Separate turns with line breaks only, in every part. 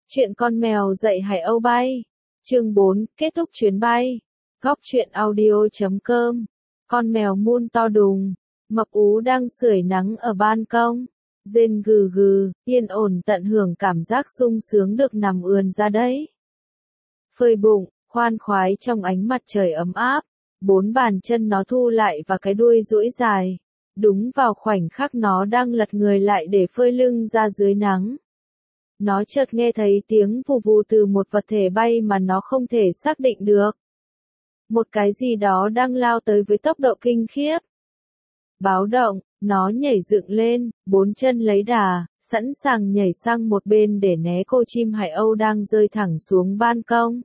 Chuyện con mèo dạy hải âu bay. Chương 4, kết thúc chuyến bay. Góc truyện audio.com. Con mèo Moon to đùng, mập ú đang sưởi nắng ở ban công. Rên gừ gừ, yên ổn tận hưởng cảm giác sung sướng được nằm ườn ra đấy. Phơi bụng, khoan khoái trong ánh mặt trời ấm áp. 4 bàn chân nó thu lại và cái đuôi duỗi dài. Đúng vào khoảnh khắc nó đang lật người lại để phơi lưng ra dưới nắng. Nó chợt nghe thấy tiếng vù vù từ một vật thể bay mà nó không thể xác định được. Một cái gì đó đang lao tới với tốc độ kinh khiếp. Báo động, nó nhảy dựng lên, 4 chân lấy đà, sẵn sàng nhảy sang một bên để né cô chim hải âu đang rơi thẳng xuống ban công.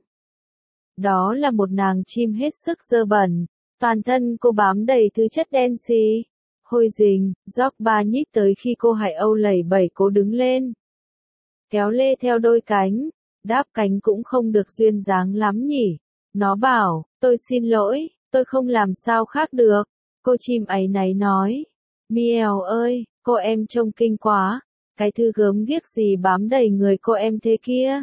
Đó là một nàng chim hết sức dơ bẩn, toàn thân cô bám đầy thứ chất đen xì. Hôi rình, York nhích tới khi cô hải âu lẩy bẩy cố đứng lên. Kéo lê theo đôi cánh, đáp cánh cũng không được duyên dáng lắm nhỉ. Nó bảo, tôi xin lỗi, tôi không làm sao khác được. Cô chim áy náy nói. Mièo ơi, cô em trông kinh quá. Cái thứ gớm ghiếc gì bám đầy người cô em thế kia.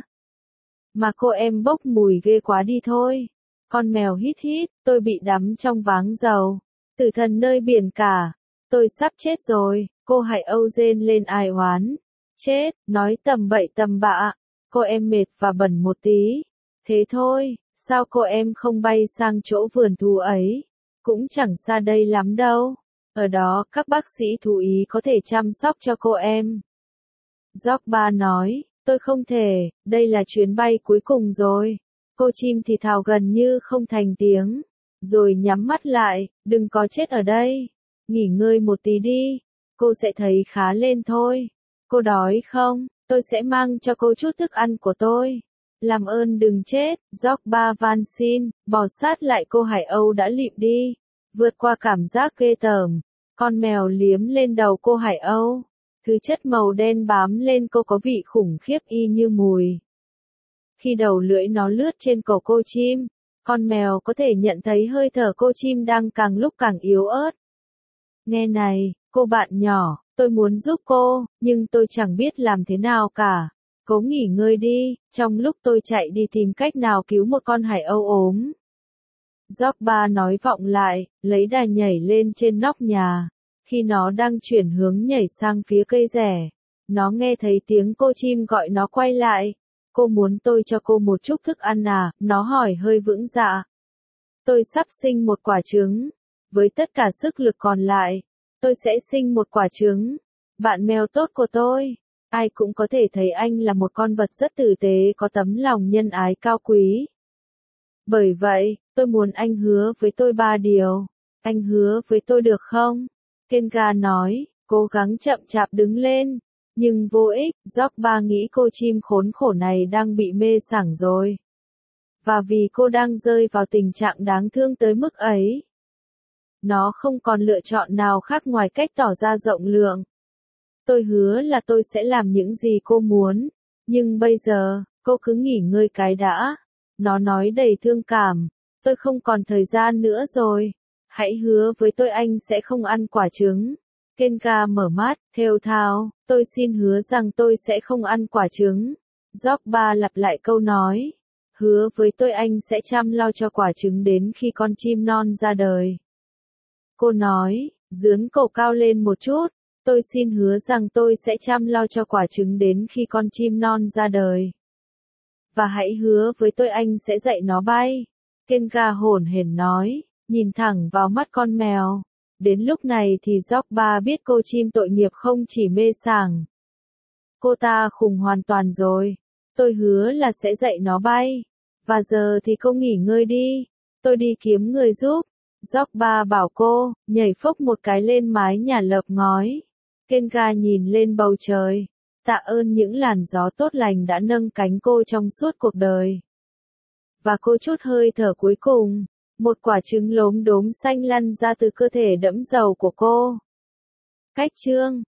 Mà cô em bốc mùi ghê quá đi thôi. Con mèo hít hít, tôi bị đắm trong váng dầu. Tử thần nơi biển cả. Tôi sắp chết rồi, cô hải âu rên lên ai oán. Chết, nói tầm bậy tầm bạ. Cô em mệt và bẩn một tí. Thế thôi, sao cô em không bay sang chỗ vườn thú ấy? Cũng chẳng xa đây lắm đâu. Ở đó các bác sĩ thú y có thể chăm sóc cho cô em. York nói, tôi không thể, đây là chuyến bay cuối cùng rồi. Cô chim thì thào gần như không thành tiếng. Rồi nhắm mắt lại, đừng có chết ở đây. Nghỉ ngơi một tí đi, cô sẽ thấy khá lên thôi. Cô đói không? Tôi sẽ mang cho cô chút thức ăn của tôi. Làm ơn đừng chết, York van xin, bò sát lại cô hải âu đã lịm đi. Vượt qua cảm giác ghê tởm, con mèo liếm lên đầu cô hải âu. Thứ chất màu đen bám lên cô có vị khủng khiếp y như mùi. Khi đầu lưỡi nó lướt trên cổ cô chim, con mèo có thể nhận thấy hơi thở cô chim đang càng lúc càng yếu ớt. Nghe này, cô bạn nhỏ, tôi muốn giúp cô, nhưng tôi chẳng biết làm thế nào cả. Cố nghỉ ngơi đi, trong lúc tôi chạy đi tìm cách nào cứu một con hải âu ốm. York nói vọng lại, lấy đà nhảy lên trên nóc nhà. Khi nó đang chuyển hướng nhảy sang phía cây rẻ, nó nghe thấy tiếng cô chim gọi nó quay lại. Cô muốn tôi cho cô một chút thức ăn à? Nó hỏi hơi vững dạ. Tôi sắp sinh một quả trứng. Với tất cả sức lực còn lại, tôi sẽ sinh một quả trứng. Bạn mèo tốt của tôi. Ai cũng có thể thấy anh là một con vật rất tử tế, có tấm lòng nhân ái cao quý. Bởi vậy, tôi muốn anh hứa với tôi 3 điều. Anh hứa với tôi được không? Kenga nói, cố gắng chậm chạp đứng lên. Nhưng vô ích, York nghĩ cô chim khốn khổ này đang bị mê sảng rồi. Và vì cô đang rơi vào tình trạng đáng thương tới mức ấy, nó không còn lựa chọn nào khác ngoài cách tỏ ra rộng lượng. Tôi hứa là tôi sẽ làm những gì cô muốn, nhưng bây giờ, cô cứ nghỉ ngơi cái đã. Nó nói đầy thương cảm, tôi không còn thời gian nữa rồi. Hãy hứa với tôi anh sẽ không ăn quả trứng. Kenga mở mắt, thều thào, tôi xin hứa rằng tôi sẽ không ăn quả trứng. York lặp lại câu nói. Hứa với tôi anh sẽ chăm lo cho quả trứng đến khi con chim non ra đời. Cô nói, dướn cổ cao lên một chút. Tôi xin hứa rằng tôi sẽ chăm lo cho quả trứng đến khi con chim non ra đời. Và hãy hứa với tôi anh sẽ dạy nó bay. Kenga hổn hển nói, nhìn thẳng vào mắt con mèo. Đến lúc này thì York biết cô chim tội nghiệp không chỉ mê sảng. Cô ta khùng hoàn toàn rồi. Tôi hứa là sẽ dạy nó bay. Và giờ thì cô nghỉ ngơi đi. Tôi đi kiếm người giúp. York bảo cô, nhảy phốc một cái lên mái nhà lợp ngói. Kenga nhìn lên bầu trời. Tạ ơn những làn gió tốt lành đã nâng cánh cô trong suốt cuộc đời. Và cô chút hơi thở cuối cùng. Một quả trứng lốm đốm xanh lăn ra từ cơ thể đẫm dầu của cô. Cách chương